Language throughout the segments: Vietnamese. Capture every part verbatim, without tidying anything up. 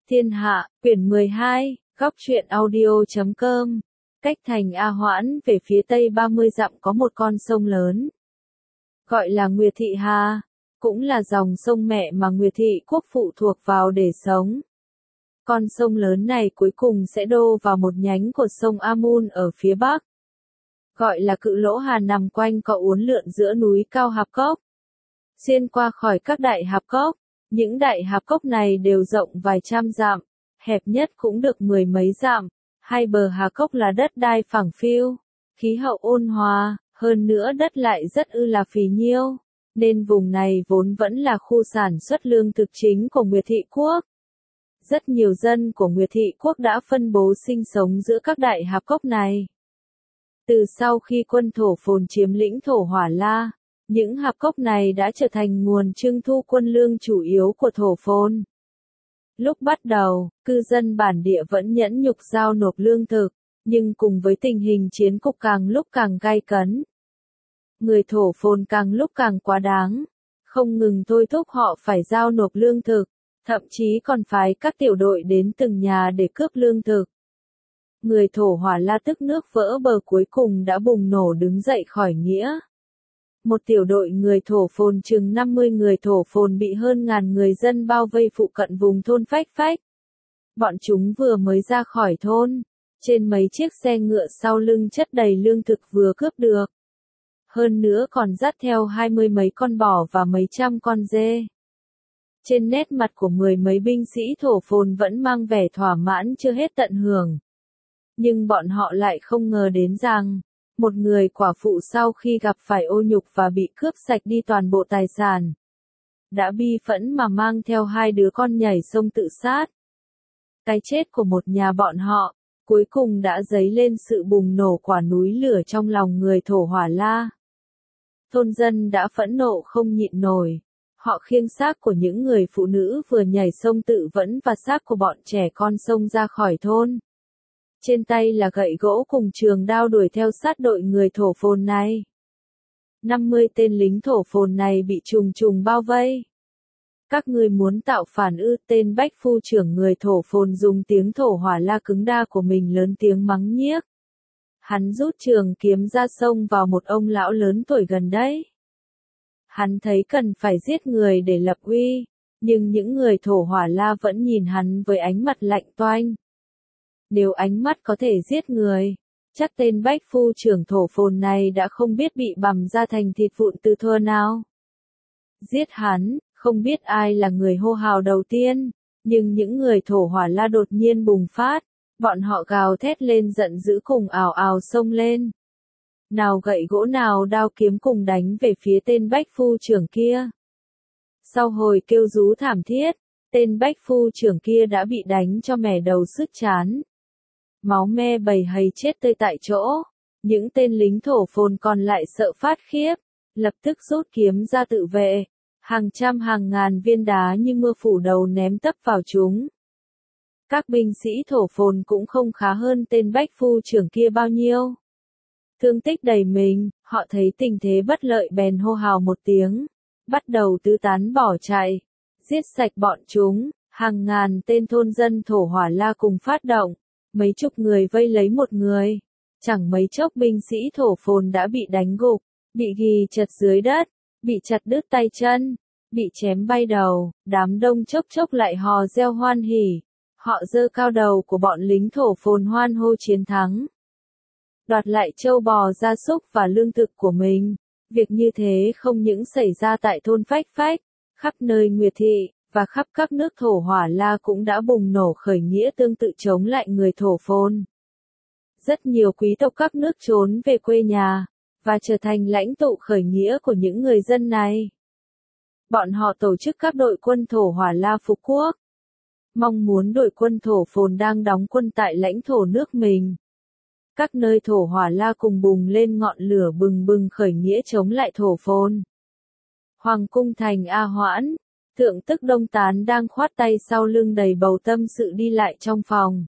Thiên Hạ, quyển mười hai, góc truyện audio chấm com. Cách thành A Hoãn về phía tây ba mươi dặm có một con sông lớn, gọi là Nguyệt Thị Hà, cũng là dòng sông mẹ mà Nguyệt Thị Quốc phụ thuộc vào để sống. Con sông lớn này cuối cùng sẽ đô vào một nhánh của sông Amun ở phía bắc, gọi là Cự Lỗ Hà, nằm quanh co uốn lượn giữa núi cao hạp cốc. Xuyên qua khỏi các đại hạp cốc, những đại hạp cốc này đều rộng vài trăm dặm, hẹp nhất cũng được mười mấy dặm. Hai bờ hà cốc là đất đai phẳng phiu, khí hậu ôn hòa, hơn nữa đất lại rất ư là phì nhiêu, nên vùng này vốn vẫn là khu sản xuất lương thực chính của Nguyệt Thị Quốc. Rất nhiều dân của Nguyệt Thị Quốc đã phân bố sinh sống giữa các đại hạp cốc này. Từ sau khi quân Thổ Phồn chiếm lĩnh Thổ Hỏa La, những hạp cốc này đã trở thành nguồn trưng thu quân lương chủ yếu của Thổ Phồn. Lúc bắt đầu, cư dân bản địa vẫn nhẫn nhục giao nộp lương thực, nhưng cùng với tình hình chiến cục càng lúc càng gay cấn, người Thổ Phồn càng lúc càng quá đáng, không ngừng thôi thúc họ phải giao nộp lương thực, thậm chí còn phái các tiểu đội đến từng nhà để cướp lương thực. Người Thổ Hỏa La tức nước vỡ bờ cuối cùng đã bùng nổ đứng dậy khỏi nghĩa. Một tiểu đội người Thổ Phồn chừng năm mươi người Thổ Phồn bị hơn ngàn người dân bao vây phụ cận vùng thôn Phách Phách. Bọn chúng vừa mới ra khỏi thôn, trên mấy chiếc xe ngựa sau lưng chất đầy lương thực vừa cướp được. Hơn nữa còn dắt theo hai mươi mấy con bò và mấy trăm con dê. Trên nét mặt của mười mấy binh sĩ Thổ Phồn vẫn mang vẻ thỏa mãn chưa hết tận hưởng. Nhưng bọn họ lại không ngờ đến rằng, một người quả phụ sau khi gặp phải ô nhục và bị cướp sạch đi toàn bộ tài sản, đã bi phẫn mà mang theo hai đứa con nhảy sông tự sát. Cái chết của một nhà bọn họ, cuối cùng đã dấy lên sự bùng nổ quả núi lửa trong lòng người Thổ Hỏa La. Thôn dân đã phẫn nộ không nhịn nổi, họ khiêng xác của những người phụ nữ vừa nhảy sông tự vẫn và xác của bọn trẻ con xông ra khỏi thôn. Trên tay là gậy gỗ cùng trường đao đuổi theo sát đội người Thổ Phồn này. năm mươi tên lính Thổ Phồn này bị trùng trùng bao vây. Các ngươi muốn tạo phản ư? Tên bách phu trưởng người Thổ Phồn dùng tiếng Thổ Hỏa La cứng đa của mình lớn tiếng mắng nhiếc. Hắn rút trường kiếm ra xông vào một ông lão lớn tuổi gần đấy. Hắn thấy cần phải giết người để lập uy, nhưng những người Thổ Hỏa La vẫn nhìn hắn với ánh mặt lạnh toanh. Nếu ánh mắt có thể giết người, chắc tên bách phu trưởng Thổ Phồn này đã không biết bị bằm ra thành thịt vụn từ thuở nào. Giết hắn, không biết ai là người hô hào đầu tiên, nhưng những người Thổ Hỏa La đột nhiên bùng phát, bọn họ gào thét lên giận dữ cùng ào ào xông lên. Nào gậy gỗ nào đao kiếm cùng đánh về phía tên bách phu trưởng kia. Sau hồi kêu rú thảm thiết, tên bách phu trưởng kia đã bị đánh cho mẻ đầu sứt trán. Máu me bầy hầy chết tươi tại chỗ, những tên lính Thổ Phồn còn lại sợ phát khiếp, lập tức rút kiếm ra tự vệ, hàng trăm hàng ngàn viên đá như mưa phủ đầu ném tấp vào chúng. Các binh sĩ Thổ Phồn cũng không khá hơn tên bách phu trưởng kia bao nhiêu. Thương tích đầy mình, họ thấy tình thế bất lợi bèn hô hào một tiếng, bắt đầu tứ tán bỏ chạy, giết sạch bọn chúng, hàng ngàn tên thôn dân Thổ Hỏa La cùng phát động. Mấy chục người vây lấy một người, chẳng mấy chốc binh sĩ Thổ Phồn đã bị đánh gục, bị ghì chật dưới đất, bị chặt đứt tay chân, bị chém bay đầu, đám đông chốc chốc lại hò reo hoan hỉ, họ giơ cao đầu của bọn lính Thổ Phồn hoan hô chiến thắng. Đoạt lại trâu bò gia súc và lương thực của mình, việc như thế không những xảy ra tại thôn Phách Phách, khắp nơi Nguyệt Thị, và khắp các nước Thổ Hỏa La cũng đã bùng nổ khởi nghĩa tương tự chống lại người Thổ Phồn. Rất nhiều quý tộc các nước trốn về quê nhà, và trở thành lãnh tụ khởi nghĩa của những người dân này. Bọn họ tổ chức các đội quân Thổ Hỏa La phục quốc, mong muốn đội quân Thổ Phồn đang đóng quân tại lãnh thổ nước mình. Các nơi Thổ Hỏa La cùng bùng lên ngọn lửa bừng bừng khởi nghĩa chống lại Thổ Phồn. Hoàng cung thành A Hoãn, Thượng Tức Đông Tán đang khoát tay sau lưng đầy bầu tâm sự đi lại trong phòng.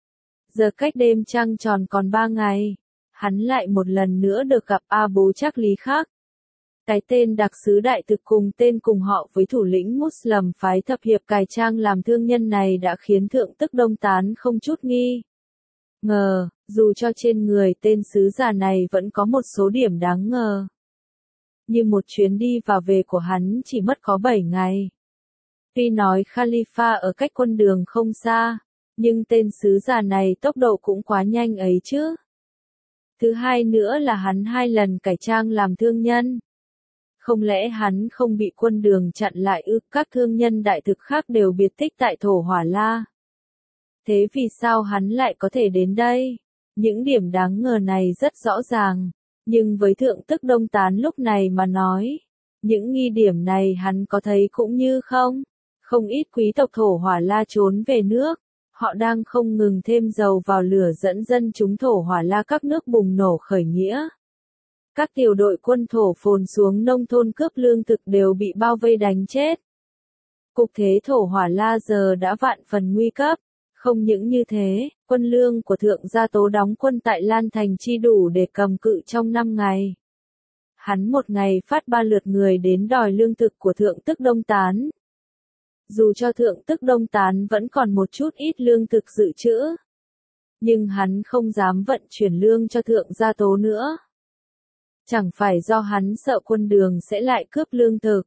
Giờ cách đêm trăng tròn còn ba ngày, hắn lại một lần nữa được gặp A Bố Trác Lý Khắc. Cái tên đặc sứ đại thực cùng tên cùng họ với thủ lĩnh Muslim phái thập hiệp cải trang làm thương nhân này đã khiến thượng tức Đông Tán không chút nghi ngờ, dù cho trên người tên sứ giả này vẫn có một số điểm đáng ngờ. Như một chuyến đi và về của hắn chỉ mất có bảy ngày. Tuy nói Khalifa ở cách quân đường không xa, nhưng tên sứ giả này tốc độ cũng quá nhanh ấy chứ. Thứ hai nữa là hắn hai lần cải trang làm thương nhân. Không lẽ hắn không bị quân đường chặn lại ư? Các thương nhân đại thực khác đều biệt tích tại Thổ Hỏa La. Thế vì sao hắn lại có thể đến đây? Những điểm đáng ngờ này rất rõ ràng, nhưng với thượng tức Đông Tán lúc này mà nói, những nghi điểm này hắn có thấy cũng như không? Không ít quý tộc Thổ Hỏa La trốn về nước, họ đang không ngừng thêm dầu vào lửa dẫn dân chúng Thổ Hỏa La các nước bùng nổ khởi nghĩa. Các tiểu đội quân thổ phồn xuống nông thôn cướp lương thực đều bị bao vây đánh chết. Cục thế Thổ Hỏa La giờ đã vạn phần nguy cấp. Không những như thế, quân lương của Thượng Gia Tố đóng quân tại Lan Thành chi đủ để cầm cự trong năm ngày. Hắn một ngày phát ba lượt người đến đòi lương thực của Thượng tức Đông Tán. Dù cho Thượng tức Đông Tán vẫn còn một chút ít lương thực dự trữ, nhưng hắn không dám vận chuyển lương cho Thượng Gia Tố nữa. Chẳng phải do hắn sợ quân đường sẽ lại cướp lương thực.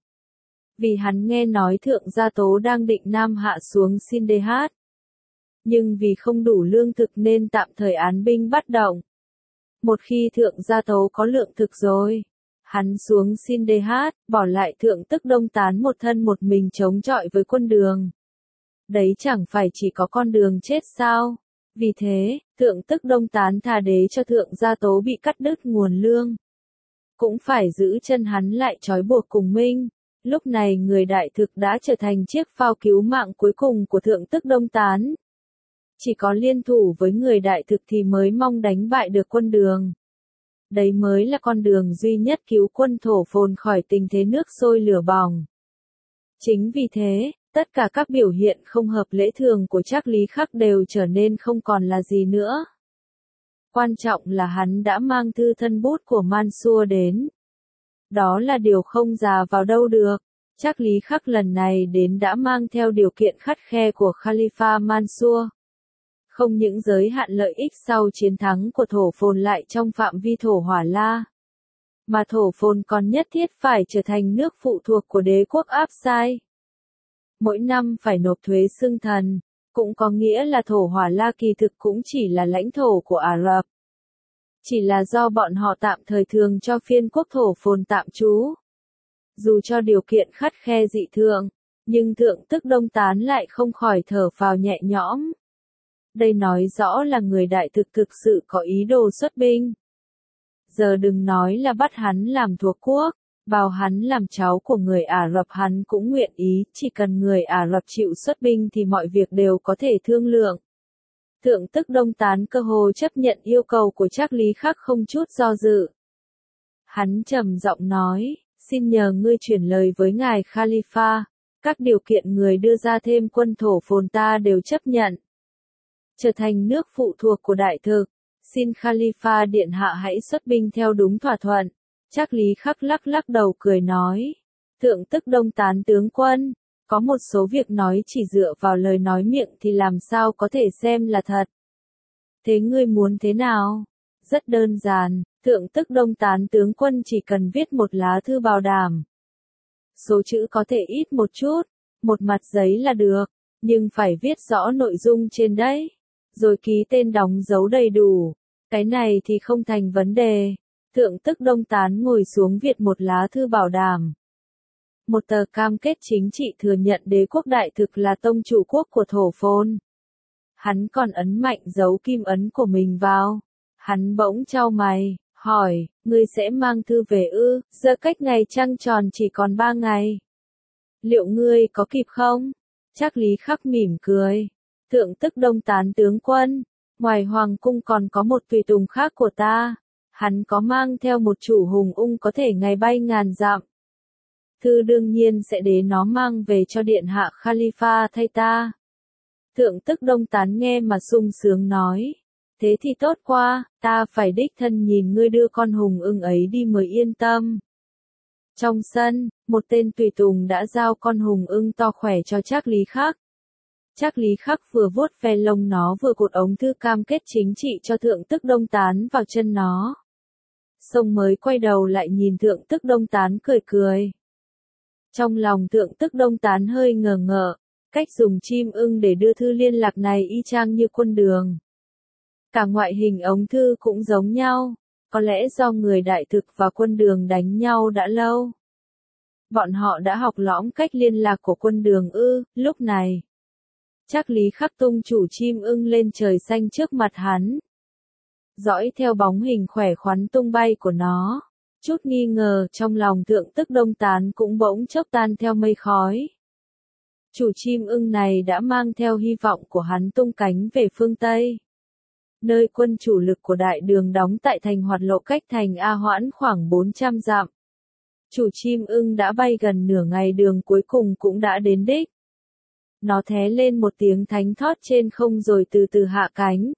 Vì hắn nghe nói Thượng Gia Tố đang định nam hạ xuống Sindehat. Nhưng vì không đủ lương thực nên tạm thời án binh bất động. Một khi Thượng Gia Tố có lượng thực rồi, hắn xuống Sindehat, bỏ lại Thượng tức Đông Tán một thân một mình chống chọi với quân đường. Đấy chẳng phải chỉ có con đường chết sao? Vì thế, Thượng tức Đông Tán thà đế cho Thượng Gia Tố bị cắt đứt nguồn lương. Cũng phải giữ chân hắn lại trói buộc cùng Minh. Lúc này người đại thực đã trở thành chiếc phao cứu mạng cuối cùng của Thượng tức Đông Tán. Chỉ có liên thủ với người đại thực thì mới mong đánh bại được quân đường. Đấy mới là con đường duy nhất cứu quân thổ phồn khỏi tình thế nước sôi lửa bỏng. Chính vì thế, tất cả các biểu hiện không hợp lẽ thường của Trác Lý Khắc đều trở nên không còn là gì nữa. Quan trọng là hắn đã mang thư thân bút của Mansur đến. Đó là điều không già vào đâu được. Trác Lý Khắc lần này đến đã mang theo điều kiện khắt khe của Khalifa Mansur. Không những giới hạn lợi ích sau chiến thắng của thổ phồn lại trong phạm vi Thổ Hỏa La, mà thổ phồn còn nhất thiết phải trở thành nước phụ thuộc của đế quốc Absai. Mỗi năm phải nộp thuế xưng thần, cũng có nghĩa là Thổ Hỏa La kỳ thực cũng chỉ là lãnh thổ của Ả Rập. Chỉ là do bọn họ tạm thời thường cho phiên quốc thổ phồn tạm trú. Dù cho điều kiện khắt khe dị thường, nhưng Thượng tức Đông Tán lại không khỏi thở phào nhẹ nhõm. Đây nói rõ là người đại thực thực sự có ý đồ xuất binh. Giờ đừng nói là bắt hắn làm thuộc quốc, bảo hắn làm cháu của người Ả Rập hắn cũng nguyện ý, chỉ cần người Ả Rập chịu xuất binh thì mọi việc đều có thể thương lượng. Thượng tức Đông Tán cơ hồ chấp nhận yêu cầu của Trác Lý Khắc không chút do dự. Hắn trầm giọng nói, xin nhờ ngươi chuyển lời với ngài Khalifa, các điều kiện người đưa ra thêm quân thổ phồn ta đều chấp nhận. Trở thành nước phụ thuộc của đại thực, xin Khalifa điện hạ hãy xuất binh theo đúng thỏa thuận. Trác Lý Khắc lắc lắc đầu cười nói, Thượng tức Đông Tán tướng quân, có một số việc nói chỉ dựa vào lời nói miệng thì làm sao có thể xem là thật. Thế ngươi muốn thế nào? Rất đơn giản, Thượng tức Đông Tán tướng quân chỉ cần viết một lá thư bảo đảm. Số chữ có thể ít một chút, một mặt giấy là được, nhưng phải viết rõ nội dung trên đấy, rồi ký tên đóng dấu đầy đủ. Cái này thì không thành vấn đề. Thượng tức Đông Tán ngồi xuống viết một lá thư bảo đảm. Một tờ cam kết chính trị thừa nhận đế quốc đại thực là tông chủ quốc của thổ phồn. Hắn còn ấn mạnh dấu kim ấn của mình vào. Hắn bỗng chau mày, hỏi, ngươi sẽ mang thư về ư? Giờ cách ngày trăng tròn chỉ còn ba ngày. Liệu ngươi có kịp không? Trác Lý Khắc mỉm cười. Thượng tức Đông Tán tướng quân, ngoài hoàng cung còn có một tùy tùng khác của ta. Hắn có mang theo một chủ hùng ung có thể ngày bay ngàn dặm. Thư đương nhiên sẽ để nó mang về cho điện hạ Khalifa thay ta. Thượng tức Đông Tán nghe mà sung sướng nói. Thế thì tốt quá, ta phải đích thân nhìn ngươi đưa con hùng ưng ấy đi mới yên tâm. Trong sân, một tên tùy tùng đã giao con hùng ưng to khỏe cho Trác Lý Khắc. Trác Lý Khắc vừa vuốt ve lông nó vừa cột ống thư cam kết chính trị cho Thượng Tức Đông Tán vào chân nó. Xong mới quay đầu lại nhìn Thượng Tức Đông Tán cười cười. Trong lòng Thượng Tức Đông Tán hơi ngờ ngợ, cách dùng chim ưng để đưa thư liên lạc này y chang như quân đường. Cả ngoại hình ống thư cũng giống nhau, có lẽ do người đại thực và quân đường đánh nhau đã lâu. Bọn họ đã học lõm cách liên lạc của quân đường ư, lúc này. Trác Lý Khắc tung chủ chim ưng lên trời xanh trước mặt hắn. Dõi theo bóng hình khỏe khoắn tung bay của nó, chút nghi ngờ trong lòng Thượng Tức Đông Tán cũng bỗng chốc tan theo mây khói. Chủ chim ưng này đã mang theo hy vọng của hắn tung cánh về phương Tây. Nơi quân chủ lực của đại đường đóng tại thành Hoạt Lộ cách thành A Hoãn khoảng bốn trăm dặm. Chủ chim ưng đã bay gần nửa ngày đường cuối cùng cũng đã đến đích. Nó thé lên một tiếng thánh thót trên không rồi từ từ hạ cánh.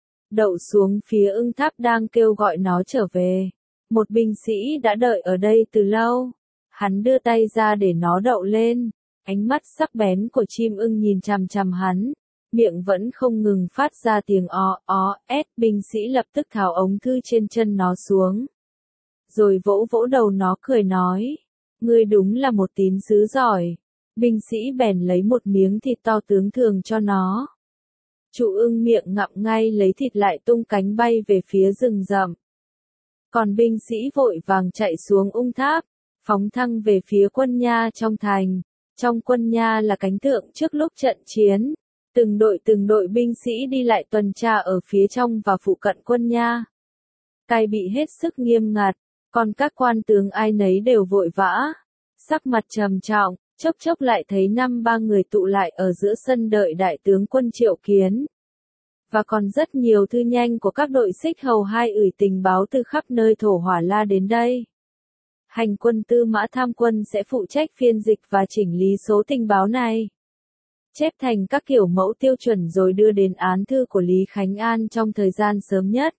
Đậu xuống phía ưng tháp đang kêu gọi nó trở về. Một binh sĩ đã đợi ở đây từ lâu. Hắn đưa tay ra để nó đậu lên. Ánh mắt sắc bén của chim ưng nhìn chằm chằm hắn. Miệng vẫn không ngừng phát ra tiếng o, o, s. Binh sĩ lập tức tháo ống thư trên chân nó xuống. Rồi vỗ vỗ đầu nó cười nói. Ngươi đúng là một tín sứ giỏi. Binh sĩ bèn lấy một miếng thịt to tướng thường cho nó. Chủ ưng miệng ngậm ngay lấy thịt lại tung cánh bay về phía rừng rậm. Còn binh sĩ vội vàng chạy xuống ung tháp, phóng thăng về phía quân nha trong thành. Trong quân nha là cánh tượng trước lúc trận chiến. Từng đội từng đội binh sĩ đi lại tuần tra ở phía trong và phụ cận quân nha. Cai bị hết sức nghiêm ngặt, còn các quan tướng ai nấy đều vội vã. Sắc mặt trầm trọng, chốc chốc lại thấy năm ba người tụ lại ở giữa sân đợi đại tướng quân triệu kiến. Và còn rất nhiều thư nhanh của các đội xích hầu hai ửi tình báo từ khắp nơi thổ hỏa la đến đây. Hành quân Tư Mã Tham Quân sẽ phụ trách phiên dịch và chỉnh lý số tình báo này. Chép thành các kiểu mẫu tiêu chuẩn rồi đưa đến án thư của Lý Khánh An trong thời gian sớm nhất.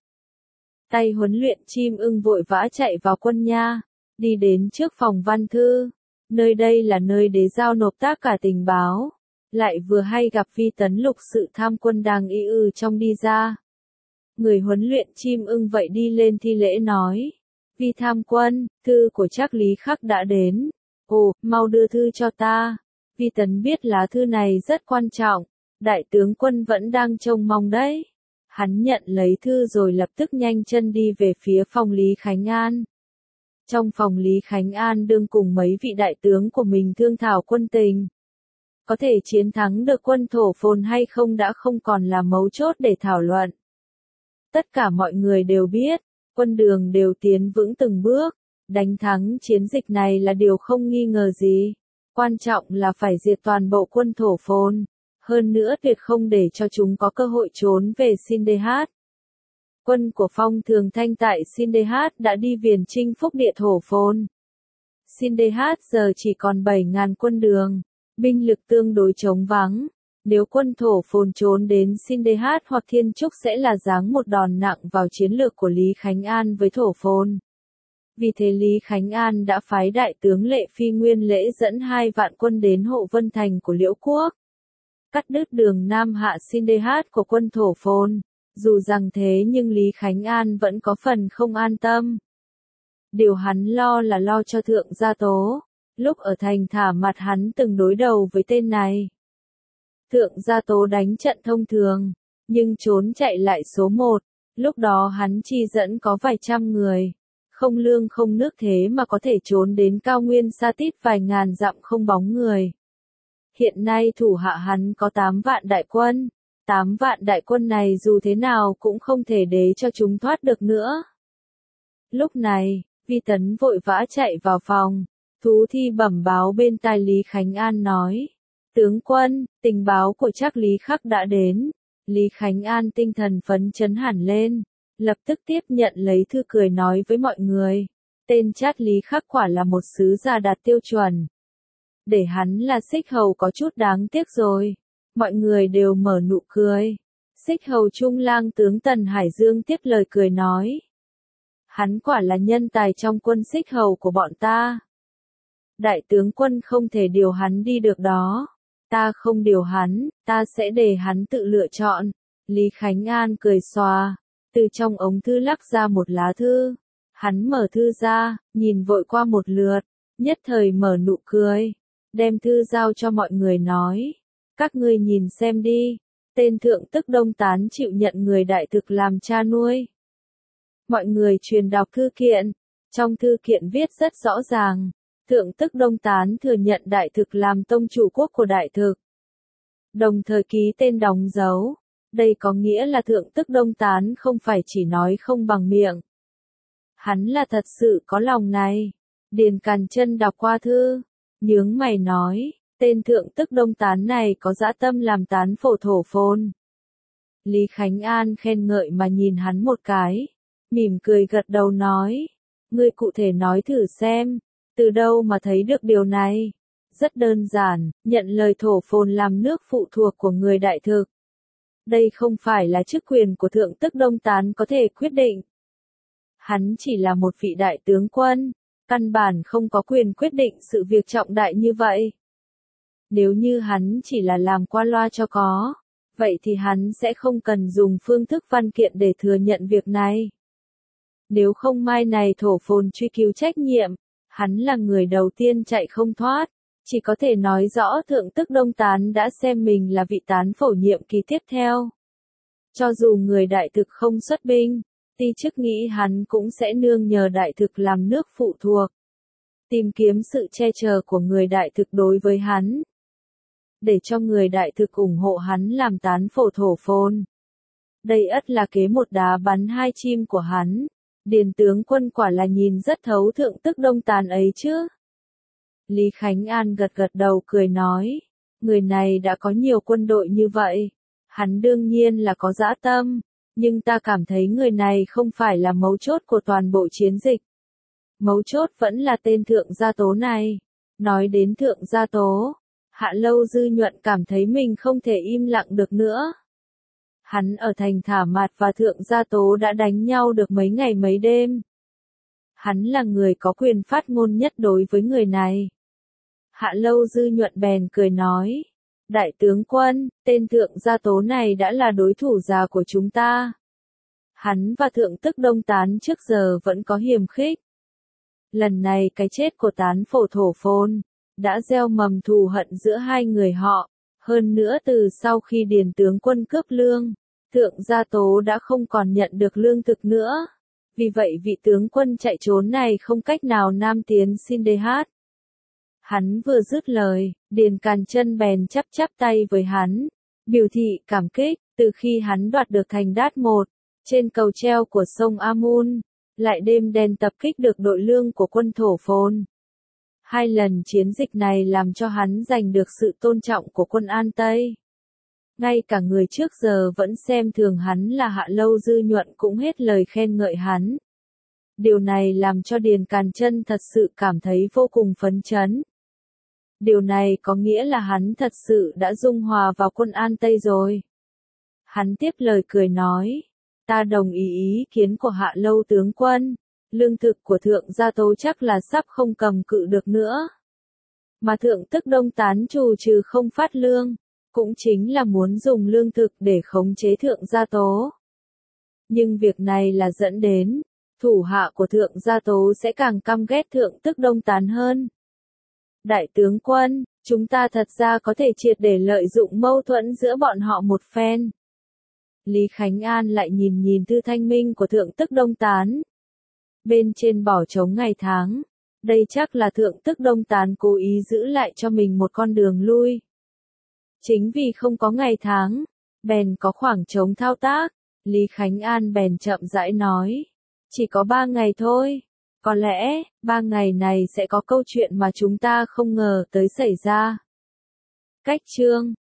Tay huấn luyện chim ưng vội vã chạy vào quân nha, đi đến trước phòng văn thư. Nơi đây là nơi đế giao nộp tác cả tình báo. Lại vừa hay gặp Vi Tấn Lục sự tham quân đang y ư trong đi ra. Người huấn luyện chim ưng vậy đi lên thi lễ nói. Vi tham quân, thư của Trác Lý Khắc đã đến. Ồ, mau đưa thư cho ta. Vi Tấn biết lá thư này rất quan trọng. Đại tướng quân vẫn đang trông mong đấy. Hắn nhận lấy thư rồi lập tức nhanh chân đi về phía phòng Lý Khánh An. Trong phòng Lý Khánh An đương cùng mấy vị đại tướng của mình thương thảo quân tình. Có thể chiến thắng được quân thổ phồn hay không đã không còn là mấu chốt để thảo luận. Tất cả mọi người đều biết, quân đường đều tiến vững từng bước, đánh thắng chiến dịch này là điều không nghi ngờ gì. Quan trọng là phải diệt toàn bộ quân thổ phồn, hơn nữa tuyệt không để cho chúng có cơ hội trốn về Sindehat. Quân của Phong Thường Thanh tại Sindehat đã đi viền chinh phúc địa thổ phồn. Sindehat giờ chỉ còn bảy nghìn quân đường, binh lực tương đối trống vắng. Nếu quân thổ phồn trốn đến Sindehat hoặc Thiên Trúc sẽ là giáng một đòn nặng vào chiến lược của Lý Khánh An với thổ phồn. Vì thế Lý Khánh An đã phái đại tướng Lệ Phi Nguyên Lễ dẫn hai vạn quân đến hộ Vân Thành của Liễu Quốc. Cắt đứt đường Nam Hạ Sindehat của quân thổ phồn. Dù rằng thế nhưng Lý Khánh An vẫn có phần không an tâm. Điều hắn lo là lo cho Thượng Gia Tố. Lúc ở thành Thả Mặt hắn từng đối đầu với tên này. Thượng Gia Tố đánh trận thông thường, nhưng trốn chạy lại số một. Lúc đó hắn chi dẫn có vài trăm người. Không lương không nước thế mà có thể trốn đến cao nguyên Sa Tít vài ngàn dặm không bóng người. Hiện nay thủ hạ hắn có tám vạn đại quân. Tám vạn đại quân này dù thế nào cũng không thể để cho chúng thoát được nữa. Lúc này, Vi Tấn vội vã chạy vào phòng. Thú Thi bẩm báo bên tai Lý Khánh An nói. Tướng quân, tình báo của Trác Lý Khắc đã đến. Lý Khánh An tinh thần phấn chấn hẳn lên. Lập tức tiếp nhận lấy thư cười nói với mọi người. Tên Trác Lý Khắc quả là một sứ giả đạt tiêu chuẩn. Để hắn là xích hầu có chút đáng tiếc rồi. Mọi người đều mở nụ cười. Xích hầu trung lang tướng Tần Hải Dương tiếp lời cười nói. Hắn quả là nhân tài trong quân xích hầu của bọn ta. Đại tướng quân không thể điều hắn đi được đó. Ta không điều hắn, ta sẽ để hắn tự lựa chọn. Lý Khánh An cười xòa, từ trong ống thư lắc ra một lá thư. Hắn mở thư ra, nhìn vội qua một lượt, nhất thời mở nụ cười, đem thư giao cho mọi người nói. Các ngươi nhìn xem đi, tên thượng tức Đông Tán chịu nhận người đại thực làm cha nuôi. Mọi người truyền đọc thư kiện, trong thư kiện viết rất rõ ràng, thượng tức Đông Tán thừa nhận đại thực làm tông chủ quốc của đại thực. Đồng thời ký tên đóng dấu, đây có nghĩa là thượng tức Đông Tán không phải chỉ nói không bằng miệng. Hắn là thật sự có lòng này. Điền Càn Chân đọc qua thư, nhướng mày nói, tên thượng tức Đông Tán này có dã tâm làm tán phổ thổ phồn. Lý Khánh An khen ngợi mà nhìn hắn một cái, mỉm cười gật đầu nói, ngươi cụ thể nói thử xem, từ đâu mà thấy được điều này? Rất đơn giản, nhận lời thổ phồn làm nước phụ thuộc của người đại thực. Đây không phải là chức quyền của thượng tức Đông Tán có thể quyết định. Hắn chỉ là một vị đại tướng quân, căn bản không có quyền quyết định sự việc trọng đại như vậy. Nếu như hắn chỉ là làm qua loa cho có, vậy thì hắn sẽ không cần dùng phương thức văn kiện để thừa nhận việc này. Nếu không mai này thổ phồn truy cứu trách nhiệm, hắn là người đầu tiên chạy không thoát, chỉ có thể nói rõ thượng tức Đông Tán đã xem mình là vị tán phổ nhiệm kỳ tiếp theo. Cho dù người đại thực không xuất binh, ti chức nghĩ hắn cũng sẽ nương nhờ đại thực làm nước phụ thuộc, tìm kiếm sự che chở của người đại thực đối với hắn, để cho người đại thực ủng hộ hắn làm tán phổ thổ phồn. Đây ắt là kế một đá bắn hai chim của hắn. Điền tướng quân quả là nhìn rất thấu thượng tức Đông Tán ấy chứ. Lý Khánh An gật gật đầu cười nói, người này đã có nhiều quân đội như vậy, hắn đương nhiên là có dã tâm, nhưng ta cảm thấy người này không phải là mấu chốt của toàn bộ chiến dịch. Mấu chốt vẫn là tên thượng gia tố này. Nói đến thượng gia tố, Hạ Lâu Dư Nhuận cảm thấy mình không thể im lặng được nữa. Hắn ở thành Thả Mạt và thượng gia tố đã đánh nhau được mấy ngày mấy đêm. Hắn là người có quyền phát ngôn nhất đối với người này. Hạ Lâu Dư Nhuận bèn cười nói, đại tướng quân, tên thượng gia tố này đã là đối thủ già của chúng ta. Hắn và thượng tức Đông Tán trước giờ vẫn có hiềm khích. Lần này cái chết của tán phổ thổ phồn, đã gieo mầm thù hận giữa hai người họ. Hơn nữa từ sau khi Điền tướng quân cướp lương, thượng gia tố đã không còn nhận được lương thực nữa. Vì vậy vị tướng quân chạy trốn này không cách nào nam tiến xin đê hát. Hắn vừa dứt lời, Điền Càn Chân bèn chắp chắp tay với hắn, biểu thị cảm kích. Từ khi hắn đoạt được thành Đát Một, trên cầu treo của sông Amun, lại đêm đen tập kích được đội lương của quân thổ phồn. Hai lần chiến dịch này làm cho hắn giành được sự tôn trọng của quân An Tây. Ngay cả người trước giờ vẫn xem thường hắn là Hạ Lâu Dư Nhuận cũng hết lời khen ngợi hắn. Điều này làm cho Điền Càn Chân thật sự cảm thấy vô cùng phấn chấn. Điều này có nghĩa là hắn thật sự đã dung hòa vào quân An Tây rồi. Hắn tiếp lời cười nói, ta đồng ý ý kiến của Hạ Lâu tướng quân. Lương thực của thượng gia tố chắc là sắp không cầm cự được nữa. Mà thượng tức Đông Tán trù trừ không phát lương, cũng chính là muốn dùng lương thực để khống chế thượng gia tố. Nhưng việc này là dẫn đến, thủ hạ của thượng gia tố sẽ càng căm ghét thượng tức Đông Tán hơn. Đại tướng quân, chúng ta thật ra có thể triệt để lợi dụng mâu thuẫn giữa bọn họ một phen. Lý Khánh An lại nhìn nhìn thư thanh minh của thượng tức Đông Tán. Bên trên bỏ trống ngày tháng, đây chắc là thượng tức Đông Tán cố ý giữ lại cho mình một con đường lui. Chính vì không có ngày tháng, bèn có khoảng trống thao tác, Lý Khánh An bèn chậm rãi nói, chỉ có ba ngày thôi, có lẽ, ba ngày này sẽ có câu chuyện mà chúng ta không ngờ tới xảy ra. Cách chương